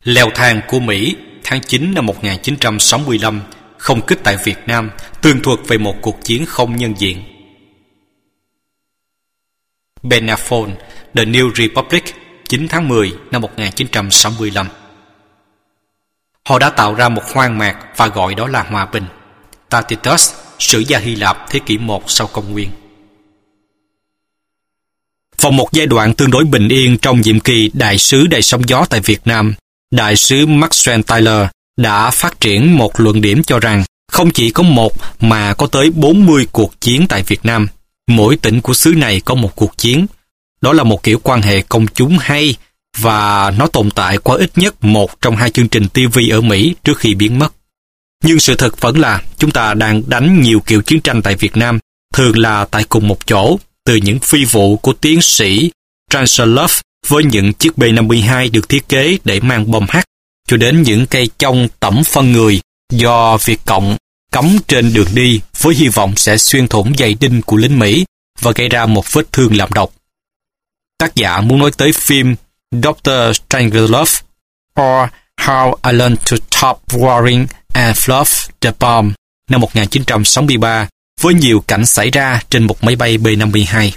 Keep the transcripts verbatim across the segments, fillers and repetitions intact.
Leo thang của Mỹ tháng chín năm một nghìn chín trăm sáu mươi lăm, không kích tại Việt Nam, tường thuật về một cuộc chiến không nhân diện. Bennafon, The New Republic, chín tháng mười năm một nghìn chín trăm sáu mươi lăm. Họ đã tạo ra một hoang mạc và gọi đó là hòa bình. Tacitus, sử gia Hy Lạp thế kỷ một sau công nguyên. Vào một giai đoạn tương đối bình yên trong nhiệm kỳ đại sứ đầy sóng gió tại Việt Nam, đại sứ Maxwell Taylor đã phát triển một luận điểm cho rằng không chỉ có một mà có tới bốn mươi cuộc chiến tại Việt Nam. Mỗi tỉnh của xứ này có một cuộc chiến. Đó là một kiểu quan hệ công chúng hay và nó tồn tại qua ít nhất một trong hai chương trình ti vi ở Mỹ trước khi biến mất. Nhưng sự thật vẫn là chúng ta đang đánh nhiều kiểu chiến tranh tại Việt Nam, thường là tại cùng một chỗ, từ những phi vụ của tiến sĩ Transolov với những chiếc B năm mươi hai được thiết kế để mang bom H, cho đến những cây chông tẩm phân người do Việt Cộng cắm trên đường đi với hy vọng sẽ xuyên thủng giày đinh của lính Mỹ và gây ra một vết thương làm độc. Tác giả muốn nói tới phim doctor Strangelove or How I Learned to Stop Worrying and Fluff the Bomb năm một nghìn chín trăm sáu mươi ba với nhiều cảnh xảy ra trên một máy bay B năm mươi hai.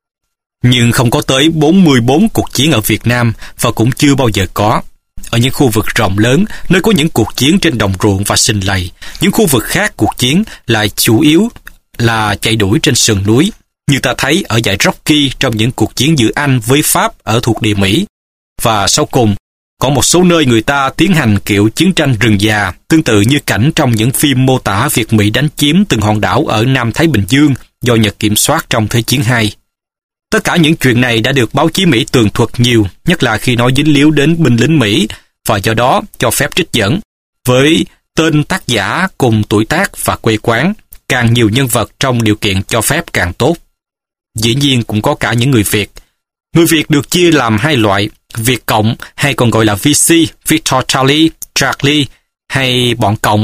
Nhưng không có tới bốn mươi bốn cuộc chiến ở Việt Nam và cũng chưa bao giờ có. Ở những khu vực rộng lớn, nơi có những cuộc chiến trên đồng ruộng và sinh lầy, những khu vực khác cuộc chiến lại chủ yếu là chạy đuổi trên sườn núi, như ta thấy ở dãy Rocky trong những cuộc chiến giữa Anh với Pháp ở thuộc địa Mỹ. Và sau cùng, có một số nơi người ta tiến hành kiểu chiến tranh rừng già, tương tự như cảnh trong những phim mô tả việc Mỹ đánh chiếm từng hòn đảo ở Nam Thái Bình Dương do Nhật kiểm soát trong Thế chiến hai. Tất cả những chuyện này đã được báo chí Mỹ tường thuật nhiều, nhất là khi nói dính líu đến binh lính Mỹ, và do đó cho phép trích dẫn. Với tên tác giả cùng tuổi tác và quê quán, càng nhiều nhân vật trong điều kiện cho phép càng tốt. Dĩ nhiên cũng có cả những người Việt. Người Việt được chia làm hai loại, Việt Cộng hay còn gọi là vê xê, Victor Charlie, Charlie hay bọn Cộng,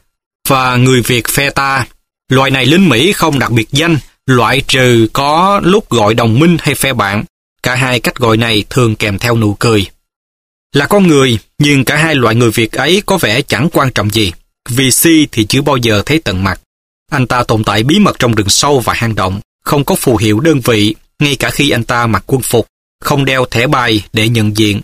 và người Việt phe ta. Loại này lính Mỹ không đặc biệt danh, loại trừ có lúc gọi đồng minh hay phe bạn. Cả hai cách gọi này thường kèm theo nụ cười. Là con người, nhưng cả hai loại người Việt ấy có vẻ chẳng quan trọng gì. vê xê thì chưa bao giờ thấy tận mặt. Anh ta tồn tại bí mật trong rừng sâu và hang động, không có phù hiệu đơn vị, ngay cả khi anh ta mặc quân phục, không đeo thẻ bài để nhận diện.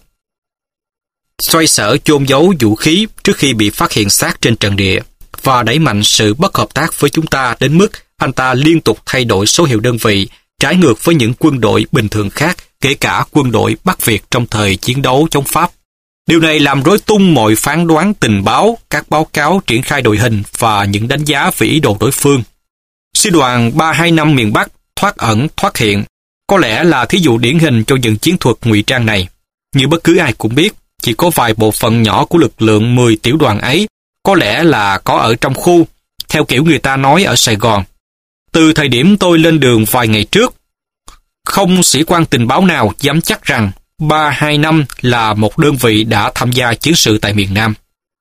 Xoay sở chôn giấu vũ khí trước khi bị phát hiện xác trên trận địa, và đẩy mạnh sự bất hợp tác với chúng ta đến mức anh ta liên tục thay đổi số hiệu đơn vị, trái ngược với những quân đội bình thường khác, kể cả quân đội Bắc Việt trong thời chiến đấu chống Pháp. Điều này làm rối tung mọi phán đoán tình báo, các báo cáo triển khai đội hình và những đánh giá về ý đồ đối phương. Sư đoàn ba hai năm miền Bắc thoát ẩn thoát hiện có lẽ là thí dụ điển hình cho những chiến thuật ngụy trang này. Như bất cứ ai cũng biết, chỉ có vài bộ phận nhỏ của lực lượng mười tiểu đoàn ấy có lẽ là có ở trong khu, theo kiểu người ta nói ở Sài Gòn. Từ thời điểm tôi lên đường vài ngày trước, không sĩ quan tình báo nào dám chắc rằng ba hai năm là một đơn vị đã tham gia chiến sự tại miền Nam.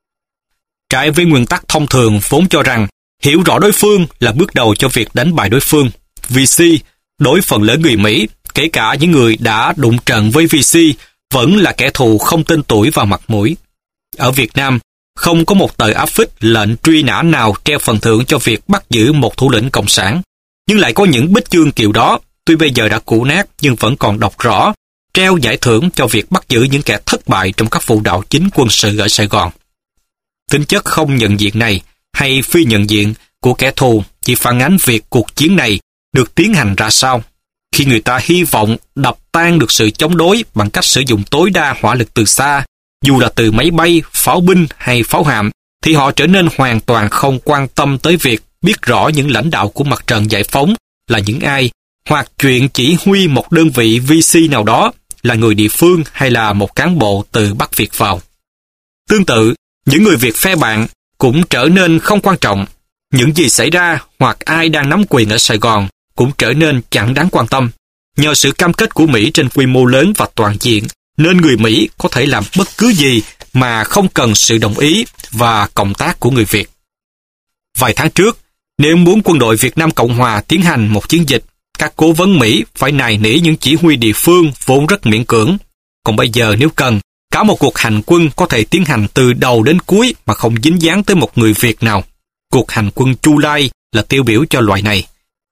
Trái với nguyên tắc thông thường vốn cho rằng hiểu rõ đối phương là bước đầu cho việc đánh bại đối phương, vê xê đối phần lớn người Mỹ, kể cả những người đã đụng trận với vê xê, vẫn là kẻ thù không tên tuổi và mặt mũi. Ở Việt Nam, không có một tờ áp phích lệnh truy nã nào treo phần thưởng cho việc bắt giữ một thủ lĩnh cộng sản. Nhưng lại có những bích chương kiểu đó, tuy bây giờ đã cũ nát nhưng vẫn còn đọc rõ, treo giải thưởng cho việc bắt giữ những kẻ thất bại trong các vụ đảo chính quân sự ở Sài Gòn. Tính chất không nhận diện này hay phi nhận diện của kẻ thù chỉ phản ánh việc cuộc chiến này được tiến hành ra sao. Khi người ta hy vọng đập tan được sự chống đối bằng cách sử dụng tối đa hỏa lực từ xa, dù là từ máy bay, pháo binh hay pháo hạm, thì họ trở nên hoàn toàn không quan tâm tới việc biết rõ những lãnh đạo của mặt trận giải phóng là những ai, hoặc chuyện chỉ huy một đơn vị vê xê nào đó là người địa phương hay là một cán bộ từ Bắc Việt vào. Tương tự, những người Việt phe bạn cũng trở nên không quan trọng. Những gì xảy ra hoặc ai đang nắm quyền ở Sài Gòn cũng trở nên chẳng đáng quan tâm. Nhờ sự cam kết của Mỹ trên quy mô lớn và toàn diện, nên người Mỹ có thể làm bất cứ gì mà không cần sự đồng ý và cộng tác của người Việt. Vài tháng trước, nếu muốn quân đội Việt Nam Cộng Hòa tiến hành một chiến dịch, các cố vấn Mỹ phải nài nỉ những chỉ huy địa phương vốn rất miễn cưỡng. Còn bây giờ nếu cần, Cả một cuộc hành quân có thể tiến hành từ đầu đến cuối mà không dính dáng tới một người Việt nào. Cuộc hành quân Chu Lai là tiêu biểu cho loại này.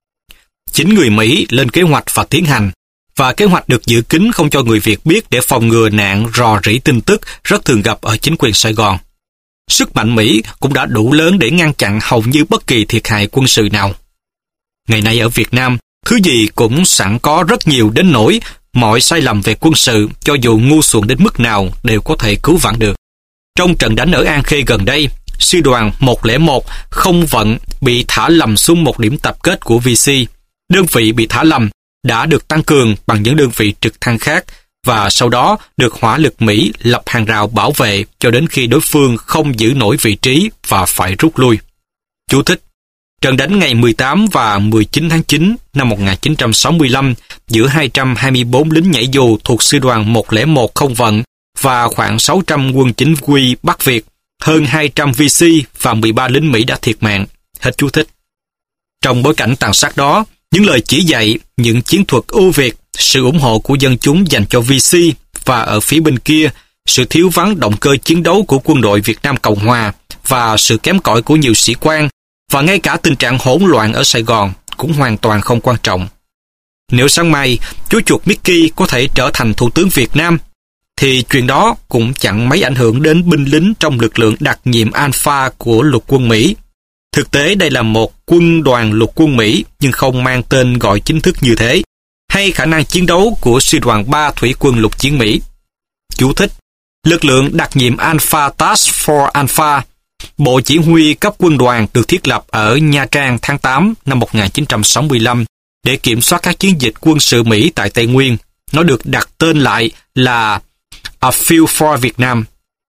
Chính người Mỹ lên kế hoạch và tiến hành, và kế hoạch được giữ kín không cho người Việt biết để phòng ngừa nạn rò rỉ tin tức rất thường gặp ở chính quyền Sài Gòn. Sức mạnh Mỹ cũng đã đủ lớn để ngăn chặn hầu như bất kỳ thiệt hại quân sự nào. Ngày nay ở Việt Nam, thứ gì cũng sẵn có rất nhiều đến nỗi mọi sai lầm về quân sự, cho dù ngu xuẩn đến mức nào, đều có thể cứu vãn được. Trong trận đánh ở An Khê gần đây, sư đoàn một không một không vận bị thả lầm xuống một điểm tập kết của vê xê. Đơn vị bị thả lầm đã được tăng cường bằng những đơn vị trực thăng khác, và sau đó được hỏa lực Mỹ lập hàng rào bảo vệ cho đến khi đối phương không giữ nổi vị trí và phải rút lui. Chú thích: trận đánh ngày mười tám và mười chín tháng chín năm một nghìn chín trăm sáu mươi lăm giữa hai trăm hai mươi bốn lính nhảy dù thuộc sư đoàn một không một không vận và khoảng sáu trăm quân chính quy Bắc Việt, hơn hai trăm vê xê và mười ba lính Mỹ đã thiệt mạng. Hết chú thích. Trong bối cảnh tàn sát đó, những lời chỉ dạy, những chiến thuật ưu việt, sự ủng hộ của dân chúng dành cho vê xê, và ở phía bên kia, sự thiếu vắng động cơ chiến đấu của quân đội Việt Nam Cộng Hòa và sự kém cỏi của nhiều sĩ quan, và ngay cả tình trạng hỗn loạn ở Sài Gòn cũng hoàn toàn không quan trọng. Nếu sáng mai, chú chuột Mickey có thể trở thành Thủ tướng Việt Nam, thì chuyện đó cũng chẳng mấy ảnh hưởng đến binh lính trong lực lượng đặc nhiệm Alpha của lục quân Mỹ. Thực tế đây là một quân đoàn lục quân Mỹ nhưng không mang tên gọi chính thức như thế, hay khả năng chiến đấu của sư đoàn ba Thủy quân lục chiến Mỹ. Chú thích: lực lượng đặc nhiệm Alpha Task Force Alpha, bộ chỉ huy cấp quân đoàn được thiết lập ở Nha Trang tháng tám năm một nghìn chín trăm sáu mươi lăm để kiểm soát các chiến dịch quân sự Mỹ tại Tây Nguyên. Nó được đặt tên lại là A Field for Việt Nam.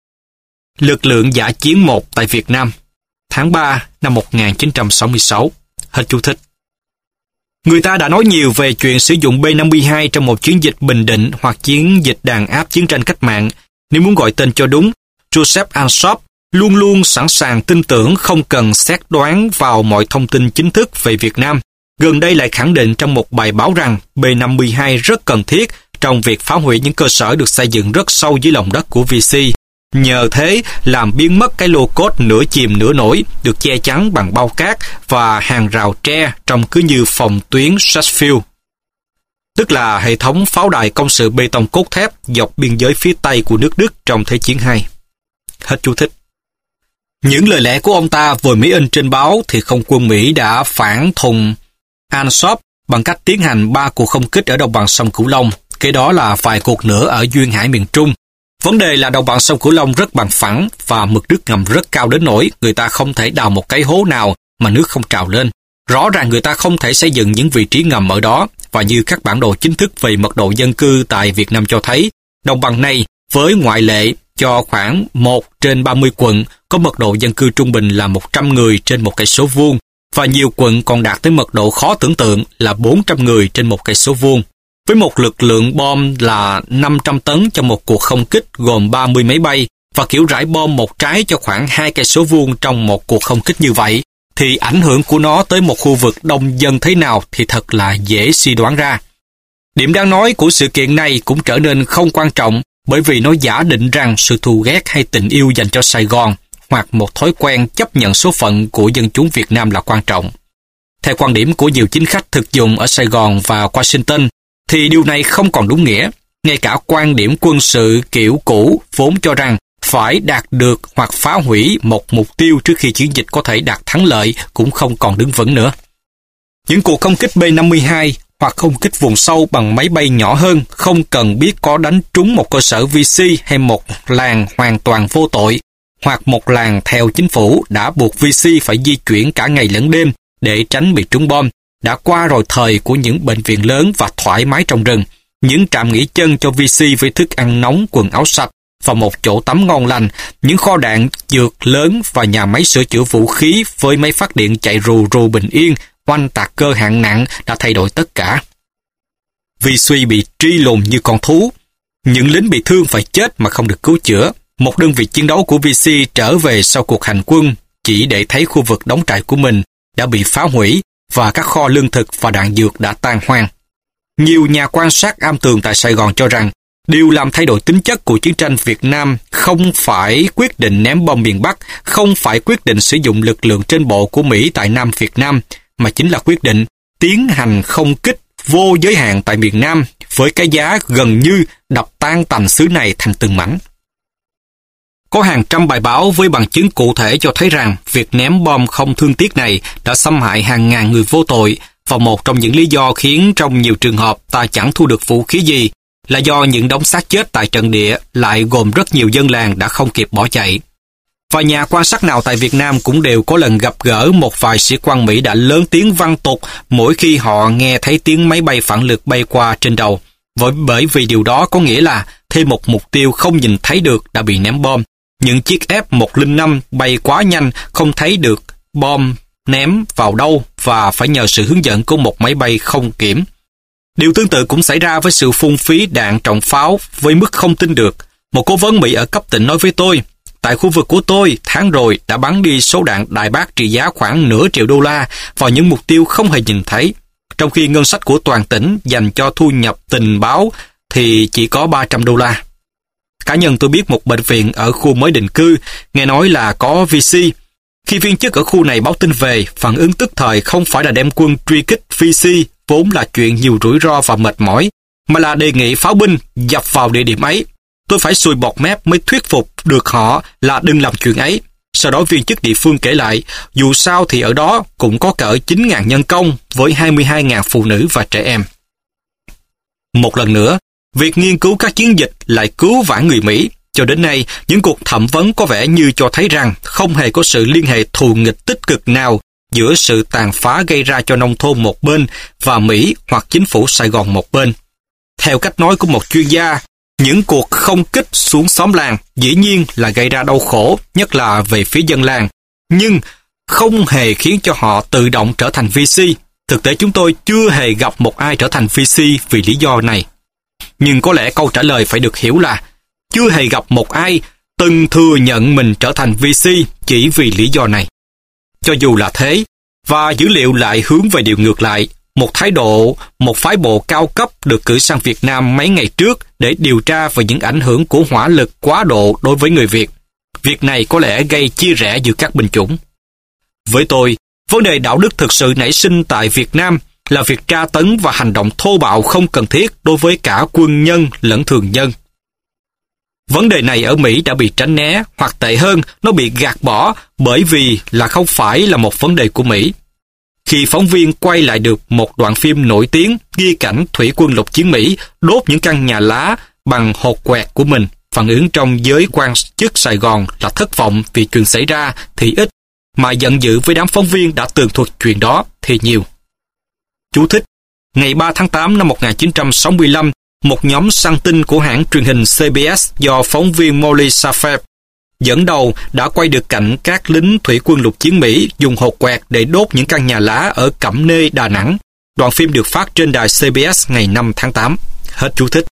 Lực lượng dã chiến một tại Việt Nam, tháng ba năm một nghìn chín trăm sáu mươi sáu. Hết chú thích. Người ta đã nói nhiều về chuyện sử dụng B năm mươi hai trong một chiến dịch bình định hoặc chiến dịch đàn áp chiến tranh cách mạng. Nếu muốn gọi tên cho đúng, Joseph Alsop luôn luôn sẵn sàng tin tưởng không cần xét đoán vào mọi thông tin chính thức về Việt Nam. Gần đây lại khẳng định trong một bài báo rằng B năm mươi hai rất cần thiết trong việc phá hủy những cơ sở được xây dựng rất sâu dưới lòng đất của vê xê. Nhờ thế làm biến mất cái lô cốt nửa chìm nửa nổi được che chắn bằng bao cát và hàng rào tre trông cứ như phòng tuyến Sarsfield, tức là hệ thống pháo đài công sự bê tông cốt thép dọc biên giới phía Tây của nước Đức trong Thế chiến hai. Hết chú thích. Những lời lẽ của ông ta vừa mới in trên báo thì không quân Mỹ đã phản thùng Alsop bằng cách tiến hành ba cuộc không kích ở đồng bằng sông Cửu Long, kế đó là vài cuộc nữa ở duyên hải miền Trung. Vấn đề là đồng bằng sông Cửu Long rất bằng phẳng và mực nước ngầm rất cao đến nỗi người ta không thể đào một cái hố nào mà nước không trào lên. Rõ ràng người ta không thể xây dựng những vị trí ngầm ở đó, và như các bản đồ chính thức về mật độ dân cư tại Việt Nam cho thấy, đồng bằng này với ngoại lệ cho khoảng một trên ba mươi quận có mật độ dân cư trung bình là một trăm người trên một cây số vuông, và nhiều quận còn đạt tới mật độ khó tưởng tượng là bốn trăm người trên một cây số vuông. Với một lực lượng bom là năm trăm tấn cho một cuộc không kích gồm ba mươi máy bay và kiểu rải bom một trái cho khoảng hai cây số vuông trong một cuộc không kích như vậy, thì ảnh hưởng của nó tới một khu vực đông dân thế nào thì thật là dễ suy đoán ra. Điểm đáng nói của sự kiện này cũng trở nên không quan trọng bởi vì nó giả định rằng sự thù ghét hay tình yêu dành cho Sài Gòn hoặc một thói quen chấp nhận số phận của dân chúng Việt Nam là quan trọng. Theo quan điểm của nhiều chính khách thực dụng ở Sài Gòn và Washington, thì điều này không còn đúng nghĩa. Ngay cả quan điểm quân sự kiểu cũ vốn cho rằng phải đạt được hoặc phá hủy một mục tiêu trước khi chiến dịch có thể đạt thắng lợi cũng không còn đứng vững nữa. Những cuộc không kích B năm mươi hai hoặc không kích vùng sâu bằng máy bay nhỏ hơn không cần biết có đánh trúng một cơ sở vê xê hay một làng hoàn toàn vô tội, hoặc một làng theo chính phủ đã buộc vê xê phải di chuyển cả ngày lẫn đêm để tránh bị trúng bom. Đã qua rồi thời của những bệnh viện lớn và thoải mái trong rừng, những trạm nghỉ chân cho vê xê với thức ăn nóng, quần áo sạch và một chỗ tắm ngon lành, những kho đạn dược lớn và nhà máy sửa chữa vũ khí với máy phát điện chạy rù rù bình yên, oanh tạc cơ hạng nặng đã thay đổi tất cả. vê xê bị truy lùng như con thú. Những lính bị thương phải chết mà không được cứu chữa. Một đơn vị chiến đấu của vê xê trở về sau cuộc hành quân chỉ để thấy khu vực đóng trại của mình đã bị phá hủy và các kho lương thực và đạn dược đã tan hoang. Nhiều nhà quan sát am tường tại Sài Gòn cho rằng Điều làm thay đổi tính chất của chiến tranh Việt Nam không phải quyết định ném bom miền Bắc, không phải quyết định sử dụng lực lượng trên bộ của Mỹ tại Nam Việt Nam, mà chính là quyết định tiến hành không kích vô giới hạn tại miền Nam với cái giá gần như đập tan tành xứ này thành từng mảnh. Có hàng trăm bài báo với bằng chứng cụ thể cho thấy rằng việc ném bom không thương tiếc này đã xâm hại hàng ngàn người vô tội, và một trong những lý do khiến trong nhiều trường hợp ta chẳng thu được vũ khí gì là do những đống xác chết tại trận địa lại gồm rất nhiều dân làng đã không kịp bỏ chạy. Và nhà quan sát nào tại Việt Nam cũng đều có lần gặp gỡ một vài sĩ quan Mỹ đã lớn tiếng văng tục mỗi khi họ nghe thấy tiếng máy bay phản lực bay qua trên đầu, bởi vì điều đó có nghĩa là thêm một mục tiêu không nhìn thấy được đã bị ném bom. Những chiếc F một không năm bay quá nhanh, không thấy được bom ném vào đâu và phải nhờ sự hướng dẫn của một máy bay không kiểm. Điều tương tự cũng xảy ra với sự phung phí đạn trọng pháo với mức không tin được. Một cố vấn Mỹ ở cấp tỉnh nói với tôi, tại khu vực của tôi, tháng rồi đã bắn đi số đạn đại bác trị giá khoảng nửa triệu đô la vào những mục tiêu không hề nhìn thấy, trong khi ngân sách của toàn tỉnh dành cho thu nhập tình báo thì chỉ có ba trăm đô la. Cá nhân tôi biết một bệnh viện ở khu mới định cư, nghe nói là có vê xê. Khi viên chức ở khu này báo tin về, phản ứng tức thời không phải là đem quân truy kích vê xê, vốn là chuyện nhiều rủi ro và mệt mỏi, mà là đề nghị pháo binh dập vào địa điểm ấy. Tôi phải sùi bọt mép mới thuyết phục được họ là đừng làm chuyện ấy. Sau đó viên chức địa phương kể lại, dù sao thì ở đó cũng có cỡ chín nghìn nhân công với hai mươi hai nghìn phụ nữ và trẻ em. Một lần nữa, việc nghiên cứu các chiến dịch lại cứu vãn người Mỹ. Cho đến nay, những cuộc thẩm vấn có vẻ như cho thấy rằng không hề có sự liên hệ thù nghịch tích cực nào giữa sự tàn phá gây ra cho nông thôn một bên và Mỹ hoặc chính phủ Sài Gòn một bên. Theo cách nói của một chuyên gia, những cuộc không kích xuống xóm làng dĩ nhiên là gây ra đau khổ, nhất là về phía dân làng, nhưng không hề khiến cho họ tự động trở thành vê xê. Thực tế chúng tôi chưa hề gặp một ai trở thành vê xê vì lý do này. Nhưng có lẽ câu trả lời phải được hiểu là chưa hề gặp một ai từng thừa nhận mình trở thành vê xê chỉ vì lý do này. Cho dù là thế, và dữ liệu lại hướng về điều ngược lại, một thái độ, một phái bộ cao cấp được cử sang Việt Nam mấy ngày trước để điều tra về những ảnh hưởng của hỏa lực quá độ đối với người Việt. Việc này có lẽ gây chia rẽ giữa các binh chủng. Với tôi, vấn đề đạo đức thực sự nảy sinh tại Việt Nam là việc tra tấn và hành động thô bạo không cần thiết đối với cả quân nhân lẫn thường dân. Vấn đề này ở Mỹ đã bị tránh né, hoặc tệ hơn, nó bị gạt bỏ bởi vì là không phải là một vấn đề của Mỹ. Khi phóng viên quay lại được một đoạn phim nổi tiếng ghi cảnh thủy quân lục chiến Mỹ đốt những căn nhà lá bằng hột quẹt của mình, phản ứng trong giới quan chức Sài Gòn là thất vọng vì chuyện xảy ra thì ít, mà giận dữ với đám phóng viên đã tường thuật chuyện đó thì nhiều. Chú thích: ngày ba tháng tám năm một nghìn chín trăm sáu mươi lăm, một nhóm săn tin của hãng truyền hình xê bê ét do phóng viên Molly Safef dẫn đầu đã quay được cảnh các lính thủy quân lục chiến Mỹ dùng hột quẹt để đốt những căn nhà lá ở Cẩm Nê, Đà Nẵng. Đoạn phim được phát trên đài xê bê ét ngày năm tháng tám. Hết chú thích.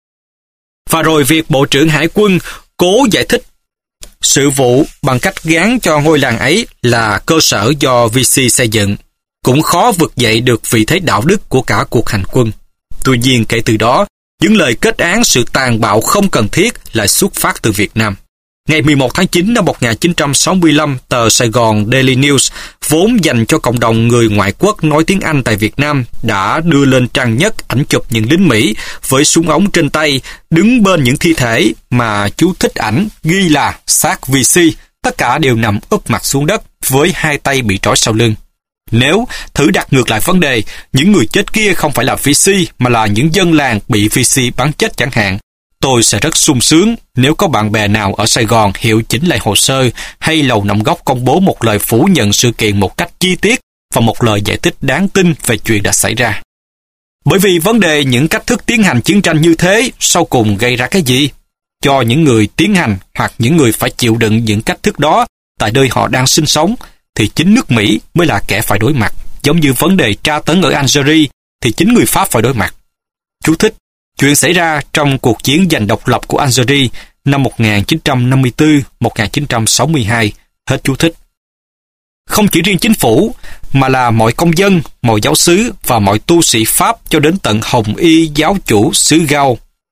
Và rồi việc Bộ trưởng Hải quân cố giải thích sự vụ bằng cách gán cho ngôi làng ấy là cơ sở do vê xê xây dựng, cũng khó vực dậy được vị thế đạo đức của cả cuộc hành quân. Tuy nhiên kể từ đó, những lời kết án sự tàn bạo không cần thiết lại xuất phát từ Việt Nam. Ngày mười một tháng chín năm một nghìn chín trăm sáu mươi lăm, tờ Sài Gòn Daily News, vốn dành cho cộng đồng người ngoại quốc nói tiếng Anh tại Việt Nam, đã đưa lên trang nhất ảnh chụp những lính Mỹ với súng ống trên tay, đứng bên những thi thể mà chú thích ảnh ghi là xác vê xê, tất cả đều nằm úp mặt xuống đất với hai tay bị trói sau lưng. Nếu thử đặt ngược lại vấn đề, những người chết kia không phải là vê xê mà là những dân làng bị vê xê bắn chết chẳng hạn, tôi sẽ rất sung sướng nếu có bạn bè nào ở Sài Gòn hiệu chỉnh lại hồ sơ hay Lầu Năm Góc công bố một lời phủ nhận sự kiện một cách chi tiết và một lời giải thích đáng tin về chuyện đã xảy ra. Bởi vì vấn đề những cách thức tiến hành chiến tranh như thế sau cùng gây ra cái gì? Cho những người tiến hành hoặc những người phải chịu đựng những cách thức đó tại nơi họ đang sinh sống, thì chính nước Mỹ mới là kẻ phải đối mặt. Giống như vấn đề tra tấn ở Algeria thì chính người Pháp phải đối mặt. Chú thích: chuyện xảy ra trong cuộc chiến giành độc lập của Algeria năm một nghìn chín trăm năm mươi tư đến một nghìn chín trăm sáu mươi hai. Hết chú thích. Không chỉ riêng chính phủ, mà là mọi công dân, mọi giáo xứ và mọi tu sĩ Pháp cho đến tận Hồng Y giáo chủ xứ Gao.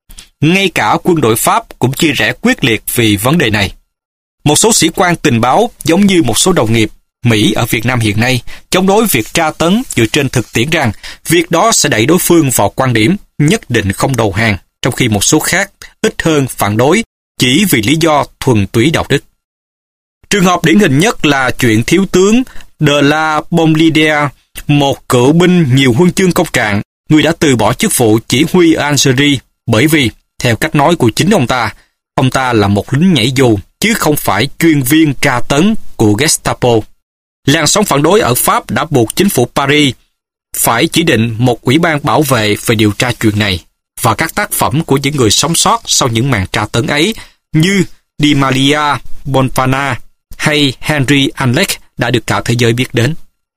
ngay cả quân đội Pháp cũng chia rẽ quyết liệt vì vấn đề này. Một số sĩ quan tình báo giống như một số đồng nghiệp Mỹ ở Việt Nam hiện nay chống đối việc tra tấn dựa trên thực tiễn rằng việc đó sẽ đẩy đối phương vào quan điểm nhất định không đầu hàng, trong khi một số khác ít hơn phản đối chỉ vì lý do thuần túy đạo đức. Trường hợp điển hình nhất là chuyện thiếu tướng De la Bombardière, một cựu binh nhiều huân chương công trạng, người đã từ bỏ chức vụ chỉ huy ở Algeria bởi vì, theo cách nói của chính ông ta, ông ta là một lính nhảy dù chứ không phải chuyên viên tra tấn của Gestapo. Làn sóng phản đối ở Pháp đã buộc chính phủ Paris phải chỉ định một ủy ban bảo vệ về điều tra chuyện này, và các tác phẩm của những người sống sót sau những màn tra tấn ấy như Di Maria Bonfana hay Henry Anlec đã được cả thế giới biết đến.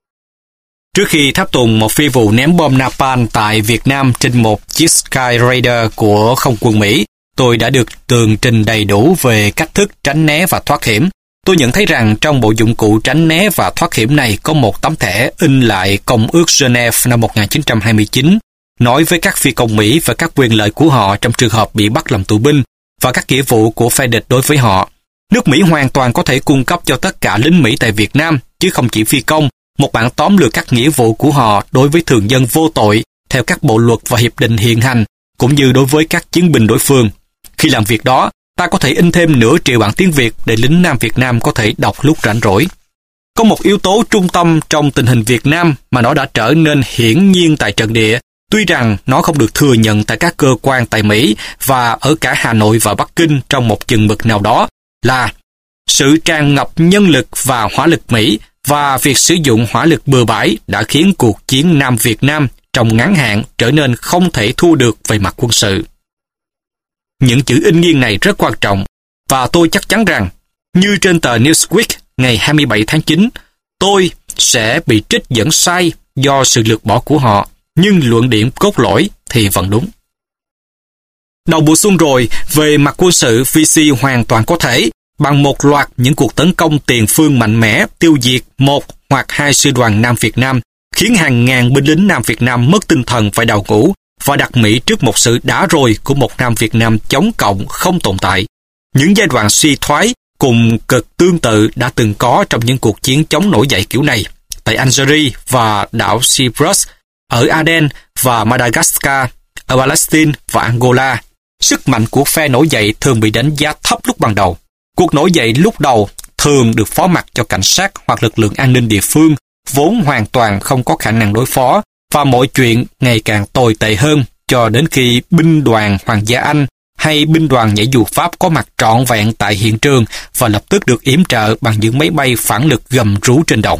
Trước khi tháp tùng một phi vụ ném bom napalm tại Việt Nam trên một chiếc Sky Raider của không quân Mỹ, tôi đã được tường trình đầy đủ về cách thức tránh né và thoát hiểm. Tôi nhận thấy rằng trong bộ dụng cụ tránh né và thoát hiểm này có một tấm thẻ in lại Công ước Geneva năm một nghìn chín trăm hai mươi chín, nói với các phi công Mỹ về các quyền lợi của họ trong trường hợp bị bắt làm tù binh và các nghĩa vụ của phe địch đối với họ. Nước Mỹ hoàn toàn có thể cung cấp cho tất cả lính Mỹ tại Việt Nam, chứ không chỉ phi công, một bản tóm lược các nghĩa vụ của họ đối với thường dân vô tội theo các bộ luật và hiệp định hiện hành, cũng như đối với các chiến binh đối phương. Khi làm việc đó, ta có thể in thêm nửa triệu bản tiếng Việt để lính Nam Việt Nam có thể đọc lúc rảnh rỗi. Có một yếu tố trung tâm trong tình hình Việt Nam mà nó đã trở nên hiển nhiên tại trận địa, tuy rằng nó không được thừa nhận tại các cơ quan tại Mỹ và ở cả Hà Nội và Bắc Kinh trong một chừng mực nào đó, là sự tràn ngập nhân lực và hỏa lực Mỹ và việc sử dụng hỏa lực bừa bãi đã khiến cuộc chiến Nam Việt Nam trong ngắn hạn trở nên không thể thua được về mặt quân sự. Những chữ in nghiêng này rất quan trọng, và tôi chắc chắn rằng, như trên tờ Newsweek ngày hai mươi bảy tháng chín, tôi sẽ bị trích dẫn sai do sự lược bỏ của họ, nhưng luận điểm cốt lõi thì vẫn đúng. Đầu mùa xuân rồi, về mặt quân sự, vê xê hoàn toàn có thể, bằng một loạt những cuộc tấn công tiền phương mạnh mẽ, tiêu diệt một hoặc hai sư đoàn Nam Việt Nam, khiến hàng ngàn binh lính Nam Việt Nam mất tinh thần phải đào ngũ, và đặt Mỹ trước một sự đã rồi của một Nam Việt Nam chống cộng không tồn tại. Những giai đoạn suy thoái cùng cực tương tự đã từng có trong những cuộc chiến chống nổi dậy kiểu này, tại Algeria và đảo Cyprus, ở Aden và Madagascar, ở Palestine và Angola. Sức mạnh của phe nổi dậy thường bị đánh giá thấp lúc ban đầu. Cuộc nổi dậy lúc đầu thường được phó mặc cho cảnh sát hoặc lực lượng an ninh địa phương, vốn hoàn toàn không có khả năng đối phó, và mọi chuyện ngày càng tồi tệ hơn cho đến khi binh đoàn Hoàng gia Anh hay binh đoàn nhảy dù Pháp có mặt trọn vẹn tại hiện trường và lập tức được yểm trợ bằng những máy bay phản lực gầm rú trên đồng.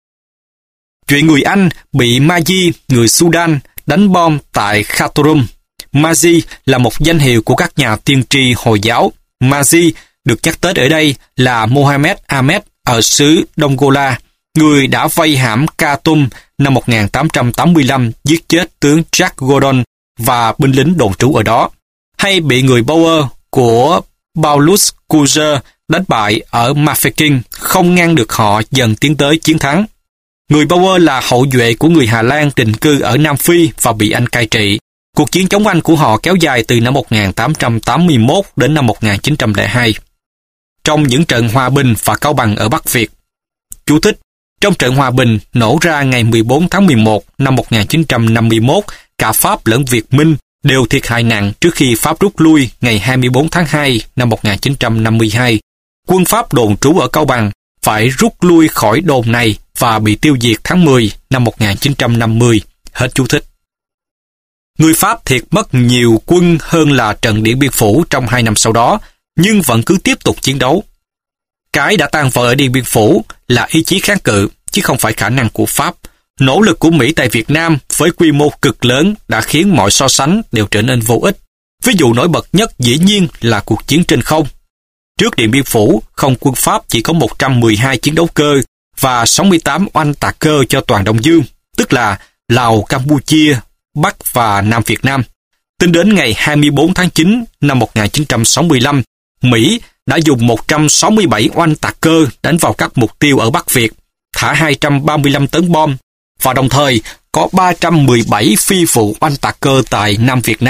Chuyện người Anh bị Maji, người Sudan, đánh bom tại Khartoum. Maji là một danh hiệu của các nhà tiên tri Hồi giáo. Maji được nhắc tới ở đây là Mohammed Ahmed ở xứ Dongola, người đã vây hãm Khartoum năm một nghìn tám trăm tám mươi lăm, giết chết tướng Jack Gordon và binh lính đồn trú ở đó, hay bị người Boer của Paulus Kuzer đánh bại ở Mafeking, không ngăn được họ dần tiến tới chiến thắng. Người Boer là hậu duệ của người Hà Lan định cư ở Nam Phi và bị Anh cai trị. Cuộc chiến chống Anh của họ kéo dài từ năm một nghìn tám trăm tám mươi mốt đến năm một nghìn chín trăm lẻ hai. Trong những trận hòa bình và Cao Bằng ở Bắc Việt. Chú thích: trong trận hòa bình nổ ra ngày mười bốn tháng mười một năm một nghìn chín trăm năm mươi mốt, cả Pháp lẫn Việt Minh đều thiệt hại nặng trước khi Pháp rút lui ngày hai mươi bốn tháng hai năm một nghìn chín trăm năm mươi hai. Quân Pháp đồn trú ở Cao Bằng phải rút lui khỏi đồn này và bị tiêu diệt tháng mười năm một nghìn chín trăm năm mươi. Hết chú thích. Người Pháp thiệt mất nhiều quân hơn là trận Điện Biên Phủ trong hai năm sau đó, nhưng vẫn cứ tiếp tục chiến đấu. Cái đã tan vỡ ở Điện Biên Phủ là ý chí kháng cự, chứ không phải khả năng của Pháp. Nỗ lực của Mỹ tại Việt Nam với quy mô cực lớn đã khiến mọi so sánh đều trở nên vô ích. Ví dụ nổi bật nhất dĩ nhiên là cuộc chiến trên không. Trước Điện Biên Phủ, không quân Pháp chỉ có một trăm mười hai chiến đấu cơ và sáu mươi tám oanh tạc cơ cho toàn Đông Dương, tức là Lào, Campuchia, Bắc và Nam Việt Nam. Tính đến ngày hai mươi bốn tháng chín năm một nghìn chín trăm sáu mươi lăm, Mỹ đã dùng một trăm sáu mươi bảy oanh tạc cơ đánh vào các mục tiêu ở Bắc Việt, thả hai trăm ba mươi lăm tấn bom, và đồng thời có ba trăm mười bảy phi vụ oanh tạc cơ tại Nam Việt Nam,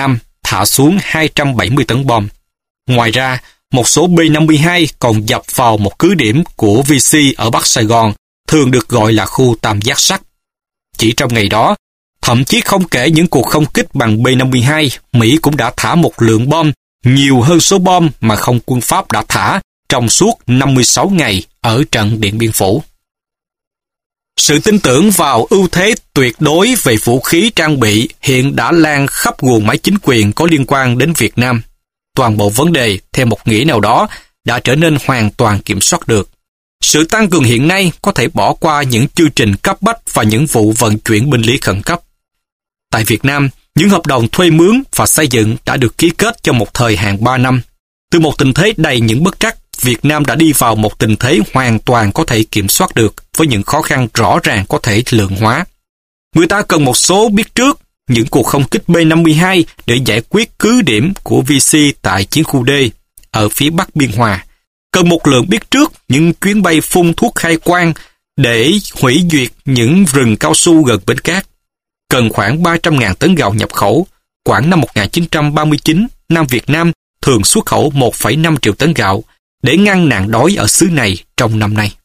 thả xuống hai trăm bảy mươi tấn bom. Ngoài ra, một số B năm mươi hai còn dập vào một cứ điểm của vê xê ở Bắc Sài Gòn, thường được gọi là khu tam giác sắt. Chỉ trong ngày đó, thậm chí không kể những cuộc không kích bằng B năm mươi hai, Mỹ cũng đã thả một lượng bom nhiều hơn số bom mà không quân Pháp đã thả trong suốt năm mươi sáu ngày ở trận Điện Biên Phủ. Sự tin tưởng vào ưu thế tuyệt đối về vũ khí trang bị hiện đã lan khắp guồng máy chính quyền có liên quan đến Việt Nam. Toàn bộ vấn đề, theo một nghĩa nào đó, đã trở nên hoàn toàn kiểm soát được. Sự tăng cường hiện nay có thể bỏ qua những chương trình cấp bách và những vụ vận chuyển binh lý khẩn cấp. Tại Việt Nam, những hợp đồng thuê mướn và xây dựng đã được ký kết cho một thời hạn ba năm. Từ một tình thế đầy những bất trắc, Việt Nam đã đi vào một tình thế hoàn toàn có thể kiểm soát được với những khó khăn rõ ràng có thể lượng hóa. Người ta cần một số biết trước những cuộc không kích B năm mươi hai để giải quyết cứ điểm của vê xê tại chiến khu D ở phía Bắc Biên Hòa. Cần một lượng biết trước những chuyến bay phun thuốc khai quang để hủy diệt những rừng cao su gần bến cát. Cần khoảng ba trăm nghìn tấn gạo nhập khẩu. Khoảng năm một nghìn chín trăm ba mươi chín, Nam Việt Nam thường xuất khẩu một phẩy năm triệu tấn gạo để ngăn nạn đói ở xứ này trong năm nay.